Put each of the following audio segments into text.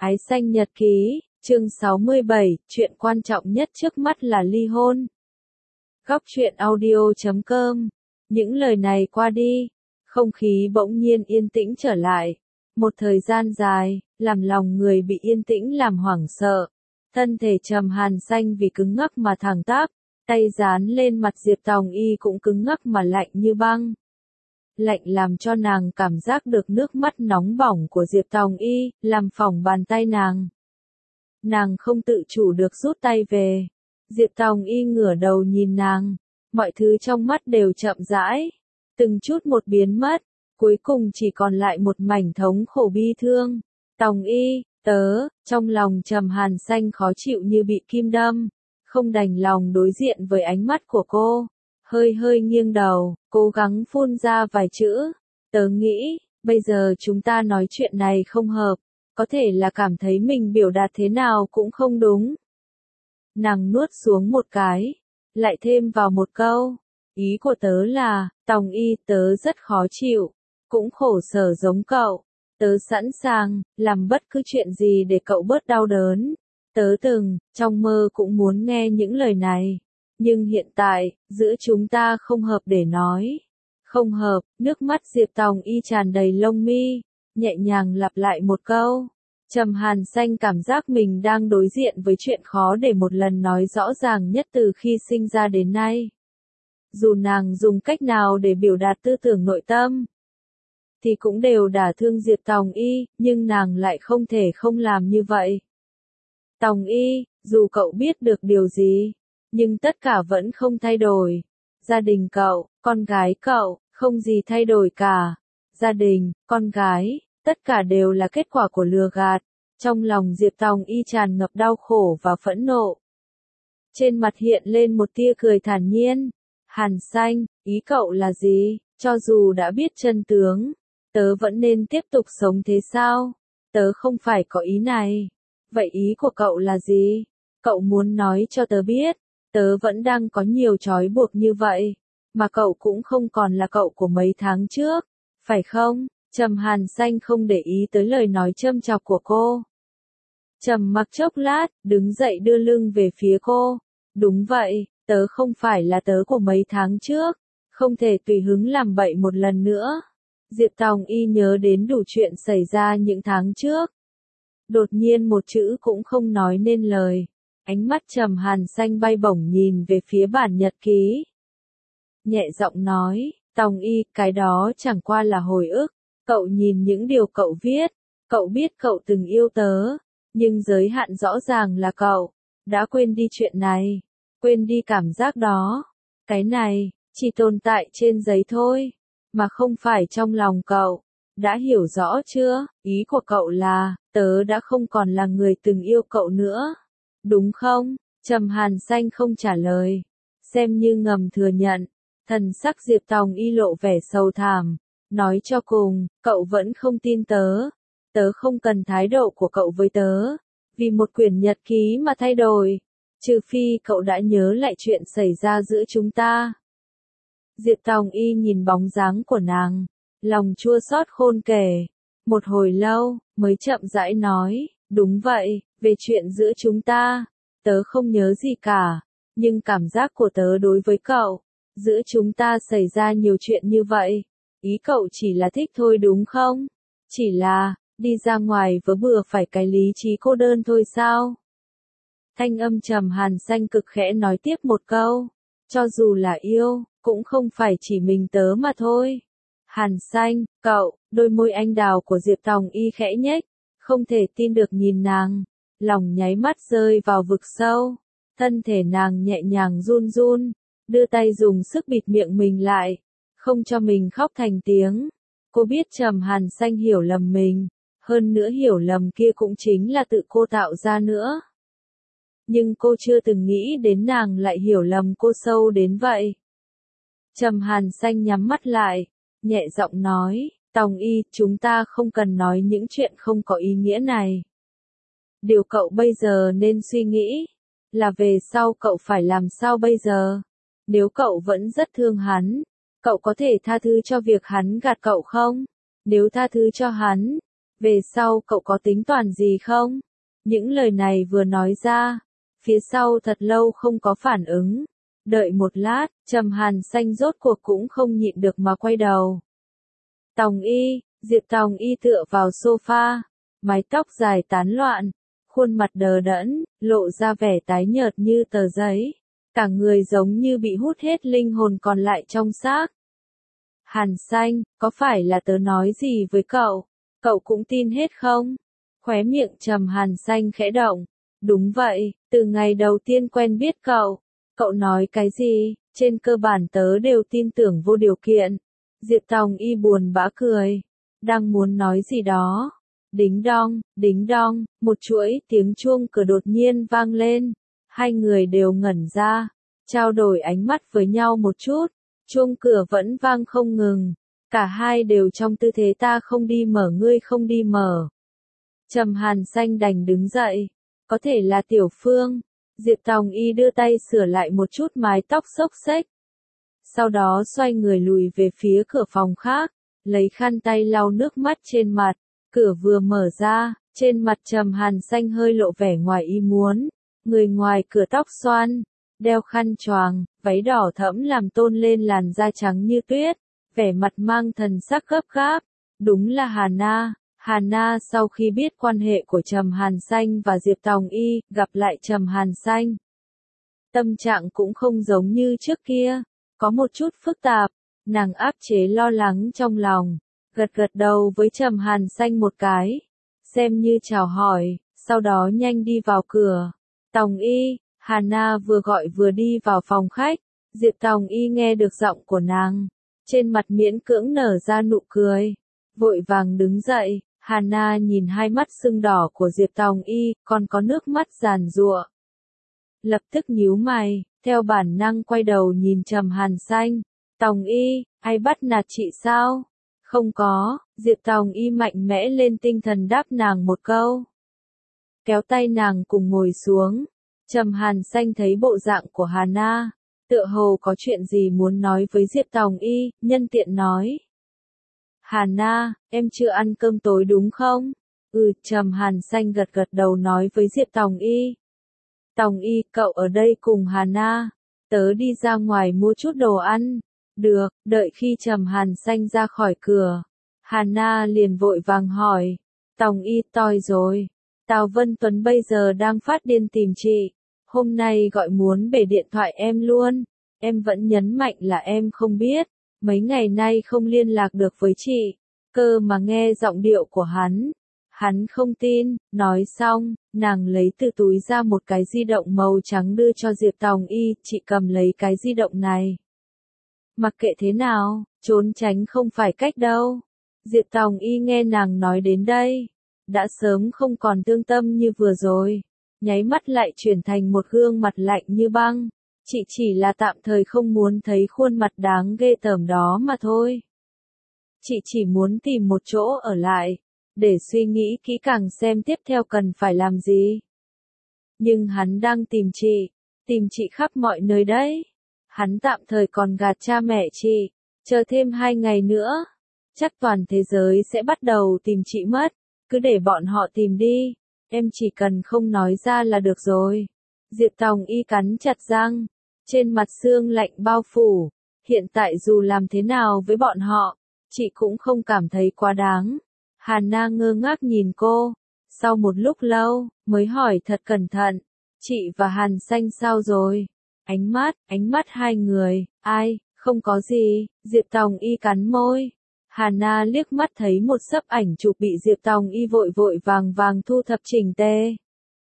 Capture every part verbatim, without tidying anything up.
Ái xanh nhật ký, chương sáu mươi bảy, chuyện quan trọng nhất trước mắt là ly hôn. Góc truyện audio chấm com. Những lời này qua đi, không khí bỗng nhiên yên tĩnh trở lại. Một thời gian dài, làm lòng người bị yên tĩnh làm hoảng sợ. Thân thể Trầm Hàn Xanh vì cứng ngắc mà thẳng tắp, tay dán lên mặt Diệp Tòng Y cũng cứng ngắc mà lạnh như băng. Lạnh làm cho nàng cảm giác được nước mắt nóng bỏng của Diệp Tòng Y, làm phỏng bàn tay nàng. Nàng không tự chủ được rút tay về. Diệp Tòng Y ngửa đầu nhìn nàng, mọi thứ trong mắt đều chậm rãi, từng chút một biến mất, cuối cùng chỉ còn lại một mảnh thống khổ bi thương. Tòng Y, tớ, trong lòng Trầm Hàn Xanh khó chịu như bị kim đâm, không đành lòng đối diện với ánh mắt của cô. Hơi hơi nghiêng đầu, cố gắng phun ra vài chữ. Tớ nghĩ, bây giờ chúng ta nói chuyện này không hợp, có thể là cảm thấy mình biểu đạt thế nào cũng không đúng. Nàng nuốt xuống một cái, lại thêm vào một câu. Ý của tớ là, Tòng Y, tớ rất khó chịu, cũng khổ sở giống cậu. Tớ sẵn sàng, làm bất cứ chuyện gì để cậu bớt đau đớn. Tớ từng, trong mơ cũng muốn nghe những lời này. Nhưng hiện tại, giữa chúng ta không hợp để nói. Không hợp, nước mắt Diệp Tòng Y tràn đầy lông mi, nhẹ nhàng lặp lại một câu. Trầm Hàn Xanh cảm giác mình đang đối diện với chuyện khó để một lần nói rõ ràng nhất từ khi sinh ra đến nay. Dù nàng dùng cách nào để biểu đạt tư tưởng nội tâm, thì cũng đều đả thương Diệp Tòng Y, nhưng nàng lại không thể không làm như vậy. Tòng Y, dù cậu biết được điều gì, nhưng tất cả vẫn không thay đổi. Gia đình cậu, con gái cậu, không gì thay đổi cả. Gia đình, con gái, tất cả đều là kết quả của lừa gạt. Trong lòng Diệp Tòng Y tràn ngập đau khổ và phẫn nộ. Trên mặt hiện lên một tia cười thản nhiên. Hàn Xanh, ý cậu là gì? Cho dù đã biết chân tướng, tớ vẫn nên tiếp tục sống thế sao? Tớ không phải có ý này. Vậy ý của cậu là gì? Cậu muốn nói cho tớ biết. Tớ vẫn đang có nhiều trói buộc như vậy, mà cậu cũng không còn là cậu của mấy tháng trước, phải không? Trầm Hàn Xanh không để ý tới lời nói châm chọc của cô. Trầm mặc chốc lát, đứng dậy đưa lưng về phía cô. Đúng vậy, tớ không phải là tớ của mấy tháng trước, không thể tùy hứng làm bậy một lần nữa. Diệp Tòng Y nhớ đến đủ chuyện xảy ra những tháng trước. Đột nhiên một chữ cũng không nói nên lời. Ánh mắt Trầm Hàn Xanh bay bổng nhìn về phía bản nhật ký. Nhẹ giọng nói, Tòng Y, cái đó chẳng qua là hồi ức. Cậu nhìn những điều cậu viết, cậu biết cậu từng yêu tớ, nhưng giới hạn rõ ràng là cậu đã quên đi chuyện này, quên đi cảm giác đó. Cái này chỉ tồn tại trên giấy thôi, mà không phải trong lòng cậu. Đã hiểu rõ chưa? Ý của cậu là, tớ đã không còn là người từng yêu cậu nữa. Đúng không? Trầm Hàn Xanh không trả lời, xem như ngầm thừa nhận. Thần sắc Diệp Tòng Y lộ vẻ sầu thảm. Nói cho cùng, cậu vẫn không tin tớ. Tớ không cần thái độ của cậu với tớ, vì một quyển nhật ký mà thay đổi. Trừ phi cậu đã nhớ lại chuyện xảy ra giữa chúng ta. Diệp Tòng Y nhìn bóng dáng của nàng, lòng chua xót khôn kể. Một hồi lâu, mới chậm rãi nói, đúng vậy, về chuyện giữa chúng ta, tớ không nhớ gì cả, nhưng cảm giác của tớ đối với cậu, giữa chúng ta xảy ra nhiều chuyện như vậy. Ý cậu chỉ là thích thôi đúng không? Chỉ là, đi ra ngoài vớ bừa phải cái lý trí cô đơn thôi sao? Thanh âm Trầm Hàn Xanh cực khẽ nói tiếp một câu, cho dù là yêu, cũng không phải chỉ mình tớ mà thôi. Hàn Xanh, cậu, đôi môi anh đào của Diệp Tòng Y khẽ nhếch, không thể tin được nhìn nàng, lòng nháy mắt rơi vào vực sâu, thân thể nàng nhẹ nhàng run run, đưa tay dùng sức bịt miệng mình lại, không cho mình khóc thành tiếng. Cô biết Trầm Hàn Xanh hiểu lầm mình, hơn nữa hiểu lầm kia cũng chính là tự cô tạo ra nữa. Nhưng cô chưa từng nghĩ đến nàng lại hiểu lầm cô sâu đến vậy. Trầm Hàn Xanh nhắm mắt lại, nhẹ giọng nói, Tòng Y, chúng ta không cần nói những chuyện không có ý nghĩa này. Điều cậu bây giờ nên suy nghĩ, là về sau cậu phải làm sao bây giờ. Nếu cậu vẫn rất thương hắn, cậu có thể tha thứ cho việc hắn gạt cậu không? Nếu tha thứ cho hắn, Về sau cậu có tính toán gì không? Những lời này vừa nói ra, phía sau thật lâu không có phản ứng. Đợi một lát, Trầm Hàn Xanh rốt cuộc cũng không nhịn được mà quay đầu. Tòng Y, Diệp Tòng Y tựa vào sofa, mái tóc dài tán loạn, khuôn mặt đờ đẫn, lộ ra vẻ tái nhợt như tờ giấy. Cả người giống như bị hút hết linh hồn còn lại trong xác. Hàn Xanh, có phải là tớ nói gì với cậu? Cậu cũng tin hết không? Khóe miệng Trầm Hàn Xanh khẽ động. Đúng vậy, từ ngày đầu tiên quen biết cậu. Cậu nói cái gì, trên cơ bản tớ đều tin tưởng vô điều kiện. Diệp Tòng Y buồn bã cười. Đang muốn nói gì đó. Đính đong, đính đong, một chuỗi tiếng chuông cửa đột nhiên vang lên. Hai người đều ngẩn ra, trao đổi ánh mắt với nhau một chút. Chuông cửa vẫn vang không ngừng. Cả hai đều trong tư thế ta không đi mở ngươi không đi mở. Trầm Hàn Xanh đành đứng dậy. Có thể là Tiểu Phương. Diệp Tòng Y đưa tay sửa lại một chút mái tóc xốc xếch. Sau đó xoay người lùi về phía cửa phòng khác, lấy khăn tay lau nước mắt trên mặt. Cửa vừa mở ra, trên mặt Trầm Hàn Xanh hơi lộ vẻ ngoài ý muốn. Người ngoài cửa tóc xoăn, đeo khăn choàng, váy đỏ thẫm làm tôn lên làn da trắng như tuyết, vẻ mặt mang thần sắc gấp gáp. Đúng là Hà Na. Hà Na sau khi biết quan hệ của Trầm Hàn Xanh và Diệp Tòng Y, gặp lại Trầm Hàn Xanh. Tâm trạng cũng không giống như trước kia, có một chút phức tạp, nàng áp chế lo lắng trong lòng, gật gật đầu với Trầm Hàn Xanh một cái, xem như chào hỏi, sau đó nhanh đi vào cửa. Tòng Y, Hà Na vừa gọi vừa đi vào phòng khách, Diệp Tòng Y nghe được giọng của nàng, trên mặt miễn cưỡng nở ra nụ cười, vội vàng đứng dậy. Hà Na nhìn hai mắt sưng đỏ của Diệp Tòng Y, còn có nước mắt giàn giụa. Lập tức nhíu mày, theo bản năng quay đầu nhìn Trầm Hàn Xanh. Tòng Y, ai bắt nạt chị sao? Không có, Diệp Tòng Y mạnh mẽ lên tinh thần đáp nàng một câu. Kéo tay nàng cùng ngồi xuống. Trầm Hàn Xanh thấy bộ dạng của Hà Na, tựa hồ có chuyện gì muốn nói với Diệp Tòng Y, nhân tiện nói. Hà Na, em chưa ăn cơm tối đúng không? Ừ, Trầm Hàn Xanh gật gật đầu nói với Diệp Tòng Y. Tòng Y, cậu ở đây cùng Hà Na. Tớ đi ra ngoài mua chút đồ ăn. Được, đợi khi Trầm Hàn Xanh ra khỏi cửa. Hà Na liền vội vàng hỏi. Tòng Y, toi rồi. Tào Vân Tuấn bây giờ đang phát điên tìm chị. Hôm nay gọi muốn bể điện thoại em luôn. Em vẫn nhấn mạnh là em không biết. Mấy ngày nay không liên lạc được với chị, cơ mà nghe giọng điệu của hắn. Hắn không tin, nói xong, nàng lấy từ túi ra một cái di động màu trắng đưa cho Diệp Tòng Y, chị cầm lấy cái di động này. Mặc kệ thế nào, trốn tránh không phải cách đâu. Diệp Tòng Y nghe nàng nói đến đây, đã sớm không còn thương tâm như vừa rồi, nháy mắt lại chuyển thành một gương mặt lạnh như băng. Chị chỉ là tạm thời không muốn thấy khuôn mặt đáng ghê tởm đó mà thôi. Chị chỉ muốn tìm một chỗ ở lại, để suy nghĩ kỹ càng xem tiếp theo cần phải làm gì. Nhưng hắn đang tìm chị, tìm chị khắp mọi nơi đấy. Hắn tạm thời còn gạt cha mẹ chị, chờ thêm hai ngày nữa, chắc toàn thế giới sẽ bắt đầu tìm chị mất, cứ để bọn họ tìm đi, em chỉ cần không nói ra là được rồi. Diệp Tòng Y cắn chặt răng, trên mặt sương lạnh bao phủ, hiện tại dù làm thế nào với bọn họ, chị cũng không cảm thấy quá đáng. Hà Na ngơ ngác nhìn cô, sau một lúc lâu, mới hỏi thật cẩn thận, chị và Hàn Xanh sao rồi? Ánh mắt, ánh mắt hai người, ai, không có gì, Diệp Tòng Y cắn môi. Hà Na liếc mắt thấy một xấp ảnh chụp bị Diệp Tòng Y vội vội vàng vàng thu thập chỉnh tề.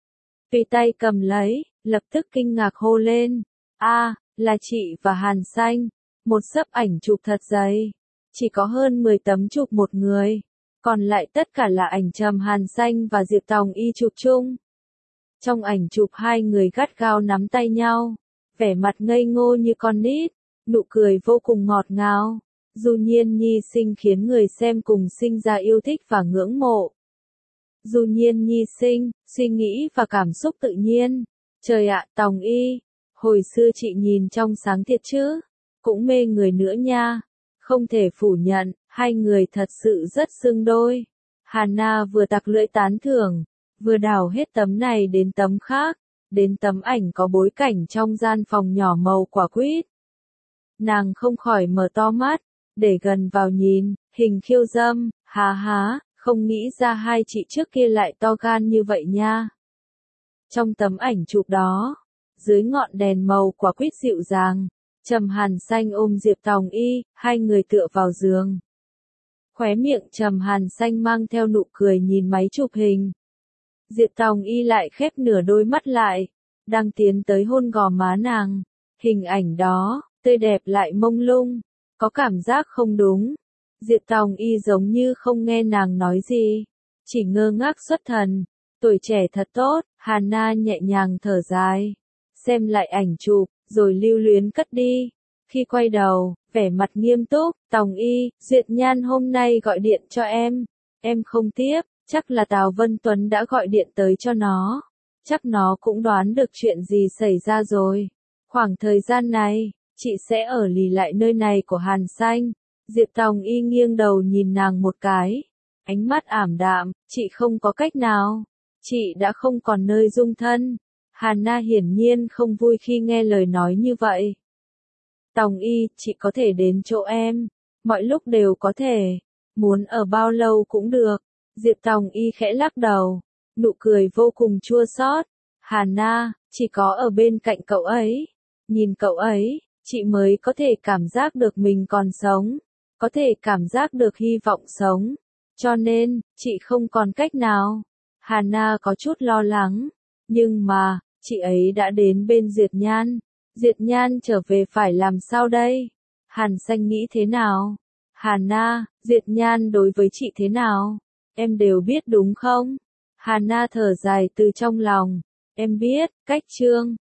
Tùy tay cầm lấy, lập tức kinh ngạc hô lên. A, à, là chị và Hàn Xanh. Một xấp ảnh chụp thật dày. Chỉ có hơn mười tấm chụp một người. Còn lại tất cả là ảnh Trầm Hàn Xanh và Diệp Tòng Y chụp chung. Trong ảnh chụp hai người gắt gao nắm tay nhau. Vẻ mặt ngây ngô như con nít. Nụ cười vô cùng ngọt ngào. Du Nhiên Nhi Sinh khiến người xem cùng sinh ra yêu thích và ngưỡng mộ. Du Nhiên Nhi Sinh, suy nghĩ và cảm xúc tự nhiên. Trời ạ, Tòng Y, hồi xưa chị nhìn trong sáng thiệt chứ, cũng mê người nữa nha. Không thể phủ nhận, hai người thật sự rất xứng đôi. Hana vừa tặc lưỡi tán thưởng, vừa đảo hết tấm này đến tấm khác, đến tấm ảnh có bối cảnh trong gian phòng nhỏ màu quả quýt. Nàng không khỏi mở to mắt, để gần vào nhìn, hình khiêu dâm, há há, không nghĩ ra hai chị trước kia lại to gan như vậy nha. Trong tấm ảnh chụp đó, dưới ngọn đèn màu quả quýt dịu dàng, Trầm Hàn Xanh ôm Diệp Tòng Y, hai người tựa vào giường. Khóe miệng Trầm Hàn Xanh mang theo nụ cười nhìn máy chụp hình. Diệp Tòng Y lại khép nửa đôi mắt lại, đang tiến tới hôn gò má nàng. Hình ảnh đó, tươi đẹp lại mông lung, có cảm giác không đúng. Diệp Tòng Y giống như không nghe nàng nói gì, chỉ ngơ ngác xuất thần. Tuổi trẻ thật tốt, Hana nhẹ nhàng thở dài, xem lại ảnh chụp, rồi lưu luyến cất đi. Khi quay đầu, vẻ mặt nghiêm túc, Tòng Y, Duyệt Nhan hôm nay gọi điện cho em, em không tiếp, chắc là Tào Vân Tuấn đã gọi điện tới cho nó, chắc nó cũng đoán được chuyện gì xảy ra rồi. Khoảng thời gian này, chị sẽ ở lì lại nơi này của Hàn Xanh. Diệp Tòng Y nghiêng đầu nhìn nàng một cái, ánh mắt ảm đạm, chị không có cách nào, chị đã không còn nơi dung thân. Hana hiển nhiên không vui khi nghe lời nói như vậy. Tòng Y, chị có thể đến chỗ em, mọi lúc đều có thể, muốn ở bao lâu cũng được. Diệp Tòng Y khẽ lắc đầu, nụ cười vô cùng chua xót. Hana, chỉ có ở bên cạnh cậu ấy, nhìn cậu ấy, chị mới có thể cảm giác được mình còn sống, có thể cảm giác được hy vọng sống. Cho nên, chị không còn cách nào. Hana có chút lo lắng, nhưng mà, chị ấy đã đến bên Diệp Nhan. Diệp Nhan trở về phải làm sao đây? Hàn Xanh nghĩ thế nào? Hana, Diệp Nhan đối với chị thế nào? Em đều biết đúng không? Hana thở dài từ trong lòng. Em biết, cách Trương